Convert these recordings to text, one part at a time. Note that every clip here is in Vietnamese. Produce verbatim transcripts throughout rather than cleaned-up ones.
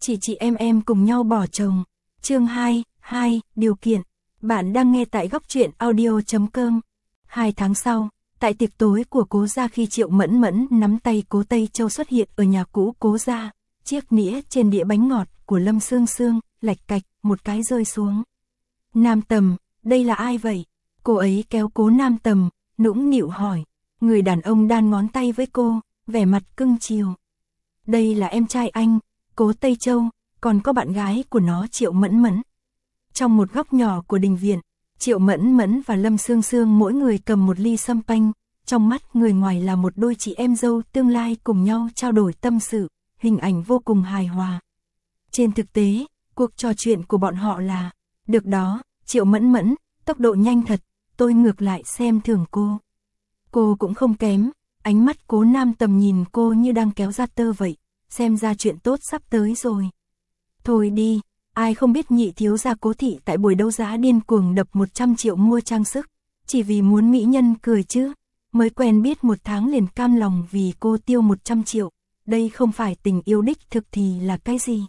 Chị chị em em cùng nhau bỏ chồng. Chương hai, hai, điều kiện. Bạn đang nghe tại góc truyện audio chấm com. Hai tháng sau, tại tiệc tối của Cố gia khi Triệu Mẫn Mẫn nắm tay Cố Tây Châu xuất hiện ở nhà cũ Cố gia, chiếc nĩa trên đĩa bánh ngọt của Lâm Sương Sương, lạch cạch, một cái rơi xuống. Nam Tầm, đây là ai vậy? Cô ấy kéo Cố Nam Tầm, nũng nịu hỏi. Người đàn ông đan ngón tay với cô, vẻ mặt cưng chiều. Đây là em trai anh, Cố Tây Châu, còn có bạn gái của nó Triệu Mẫn Mẫn. Trong một góc nhỏ của đình viện, Triệu Mẫn Mẫn và Lâm Sương Sương mỗi người cầm một ly sâm panh, trong mắt người ngoài là một đôi chị em dâu tương lai cùng nhau trao đổi tâm sự, hình ảnh vô cùng hài hòa. Trên thực tế, cuộc trò chuyện của bọn họ là, được đó, Triệu Mẫn Mẫn, tốc độ nhanh thật, tôi ngược lại xem thường cô. Cô cũng không kém, ánh mắt Cố Nam Tầm nhìn cô như đang kéo ra tơ vậy, xem ra chuyện tốt sắp tới rồi. Thôi đi, ai không biết nhị thiếu gia Cố thị tại buổi đấu giá điên cuồng đập một trăm triệu mua trang sức, chỉ vì muốn mỹ nhân cười chứ, mới quen biết một tháng liền cam lòng vì cô tiêu một trăm triệu, đây không phải tình yêu đích thực thì là cái gì?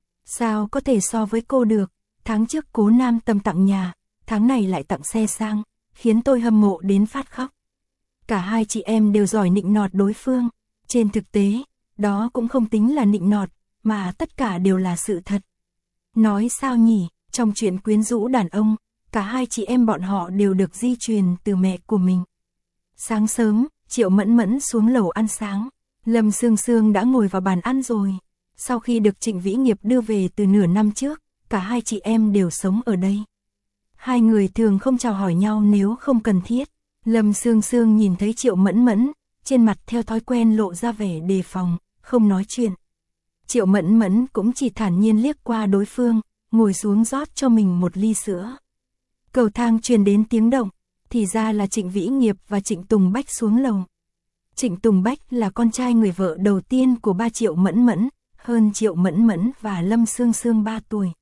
Sao có thể so với cô được, tháng trước Cố Nam Tầm tặng nhà, tháng này lại tặng xe sang, khiến tôi hâm mộ đến phát khóc. Cả hai chị em đều giỏi nịnh nọt đối phương, trên thực tế, đó cũng không tính là nịnh nọt, mà tất cả đều là sự thật. Nói sao nhỉ, trong chuyện quyến rũ đàn ông, cả hai chị em bọn họ đều được di truyền từ mẹ của mình. Sáng sớm, Triệu Mẫn Mẫn xuống lầu ăn sáng, Lâm Sương Sương đã ngồi vào bàn ăn rồi. Sau khi được Trịnh Vĩ Nghiệp đưa về từ nửa năm trước, cả hai chị em đều sống ở đây. Hai người thường không chào hỏi nhau nếu không cần thiết. Lâm Sương Sương nhìn thấy Triệu Mẫn Mẫn, trên mặt theo thói quen lộ ra vẻ đề phòng, không nói chuyện. Triệu Mẫn Mẫn cũng chỉ thản nhiên liếc qua đối phương, ngồi xuống rót cho mình một ly sữa. Cầu thang truyền đến tiếng động, thì ra là Trịnh Vĩ Nghiệp và Trịnh Tùng Bách xuống lầu. Trịnh Tùng Bách là con trai người vợ đầu tiên của ba Triệu Mẫn Mẫn, hơn Triệu Mẫn Mẫn và Lâm Sương Sương ba tuổi.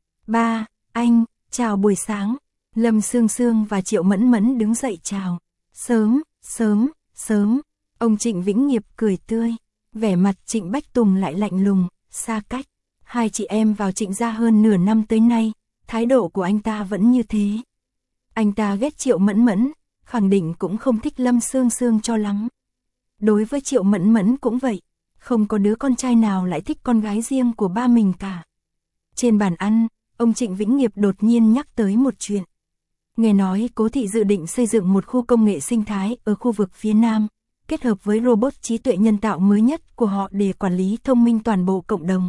Ba, anh, chào buổi sáng. Lâm Sương Sương và Triệu Mẫn Mẫn đứng dậy chào. Sớm, sớm, sớm. Ông Trịnh Vĩnh Nghiệp cười tươi. Vẻ mặt Trịnh Bách Tùng lại lạnh lùng, xa cách. Hai chị em vào Trịnh gia hơn nửa năm tới nay, thái độ của anh ta vẫn như thế. Anh ta ghét Triệu Mẫn Mẫn, khẳng định cũng không thích Lâm Sương Sương cho lắm. Đối với Triệu Mẫn Mẫn cũng vậy, không có đứa con trai nào lại thích con gái riêng của ba mình cả. Trên bàn ăn, ông Trịnh Vĩnh Nghiệp đột nhiên nhắc tới một chuyện. Nghe nói Cố thị dự định xây dựng một khu công nghệ sinh thái ở khu vực phía Nam, kết hợp với robot trí tuệ nhân tạo mới nhất của họ để quản lý thông minh toàn bộ cộng đồng.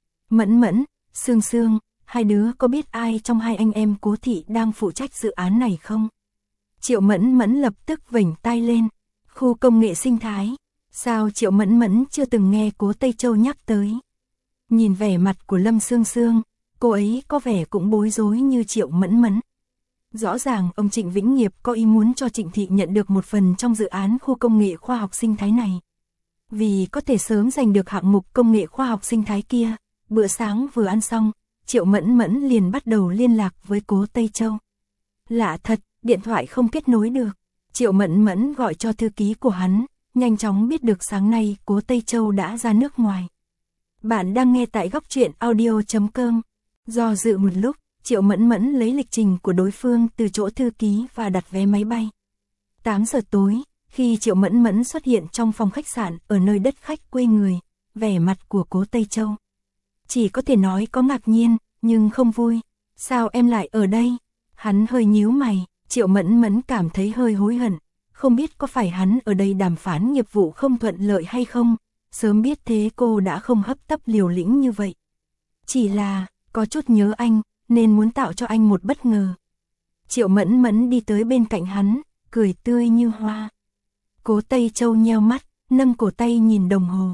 Mẫn Mẫn, Sương Sương, hai đứa có biết ai trong hai anh em Cố thị đang phụ trách dự án này không? Triệu Mẫn Mẫn lập tức vểnh tai lên. Khu công nghệ sinh thái, sao Triệu Mẫn Mẫn chưa từng nghe Cố Tây Châu nhắc tới? Nhìn vẻ mặt của Lâm Sương Sương, cô ấy có vẻ cũng bối rối như Triệu Mẫn Mẫn. Rõ ràng ông Trịnh Vĩnh Nghiệp có ý muốn cho Trịnh thị nhận được một phần trong dự án khu công nghệ khoa học sinh thái này. Vì có thể sớm giành được hạng mục công nghệ khoa học sinh thái kia, bữa sáng vừa ăn xong, Triệu Mẫn Mẫn liền bắt đầu liên lạc với Cố Tây Châu. Lạ thật, điện thoại không kết nối được. Triệu Mẫn Mẫn gọi cho thư ký của hắn, nhanh chóng biết được sáng nay Cố Tây Châu đã ra nước ngoài. Bạn đang nghe tại góc truyện audio chấm com. Do dự một lúc, Triệu Mẫn Mẫn lấy lịch trình của đối phương từ chỗ thư ký và đặt vé máy bay. tám giờ tối, khi Triệu Mẫn Mẫn xuất hiện trong phòng khách sạn ở nơi đất khách quê người, vẻ mặt của Cố Tây Châu chỉ có thể nói có ngạc nhiên, nhưng không vui. Sao em lại ở đây? Hắn hơi nhíu mày. Triệu Mẫn Mẫn cảm thấy hơi hối hận, không biết có phải hắn ở đây đàm phán nghiệp vụ không thuận lợi hay không, sớm biết thế cô đã không hấp tấp liều lĩnh như vậy. Chỉ là, có chút nhớ anh, nên muốn tạo cho anh một bất ngờ. Triệu Mẫn Mẫn đi tới bên cạnh hắn, cười tươi như hoa. Cố Tây Châu nheo mắt, nâng cổ tay nhìn đồng hồ.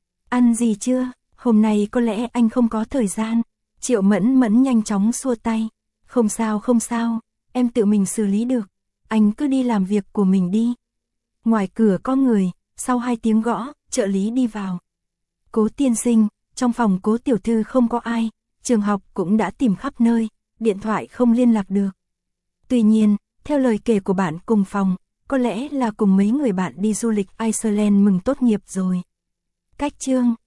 Ăn gì chưa? Hôm nay có lẽ anh không có thời gian. Triệu Mẫn Mẫn nhanh chóng xua tay. Không sao không sao. Em tự mình xử lý được, anh cứ đi làm việc của mình đi. Ngoài cửa có người, sau hai tiếng gõ, trợ lý đi vào. Cố tiên sinh, trong phòng Cố tiểu thư không có ai, trường học cũng đã tìm khắp nơi, điện thoại không liên lạc được. Tuy nhiên, theo lời kể của bạn cùng phòng, có lẽ là cùng mấy người bạn đi du lịch Iceland mừng tốt nghiệp rồi. Cách chương